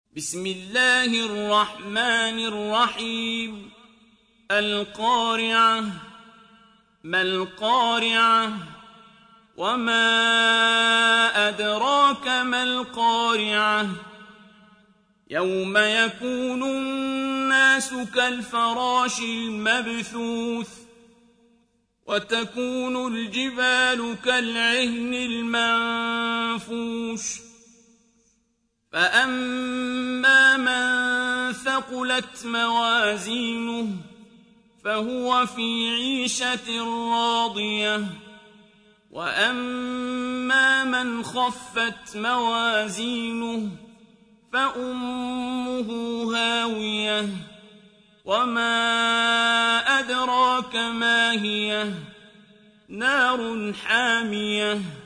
بسم الله الرحمن الرحيم القارعة ما القارعة وما أدراك ما القارعة يوم يكون الناس كالفراش المبثوث وتكون الجبال كالعهن المنفوش فأما من ثقلت موازينه فهو في عيشة راضية وأما من خفت موازينه فأمه هاوية وما أدراك ما هي نار حامية